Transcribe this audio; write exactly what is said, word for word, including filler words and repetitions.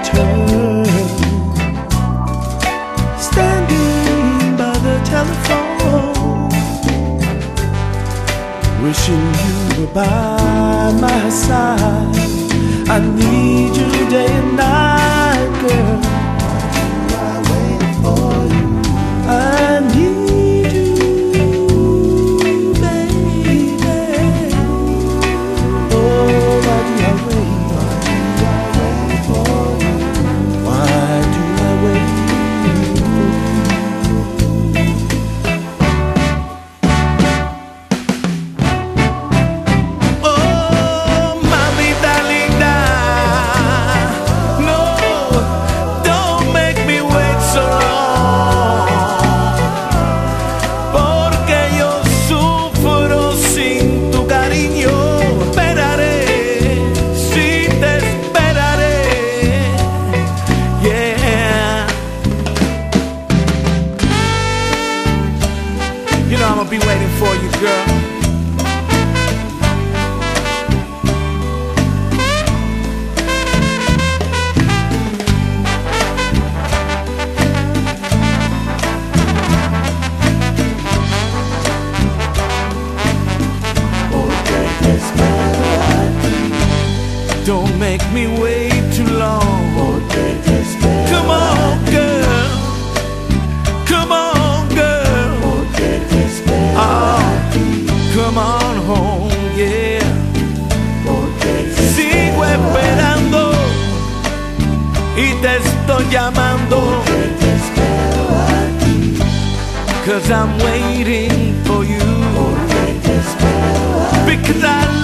return. Standing by the telephone, wishing you were by my side. I need you day and night, girl. I wait for you. I need you, baby. Oh, why do I wait? Why do I wait for you? Oh, mamita linda, no, don't make me wait so long, porque yo sufro sin tu cariño. Esperaré, sí te esperaré, yeah. You know I'm gonna be waiting for you, girl. Don't make me wait too long. Come on, girl. Come on, girl. Oh, come on home, yeah. Sigo esperando y te estoy llamando, 'cause I'm waiting for you, because I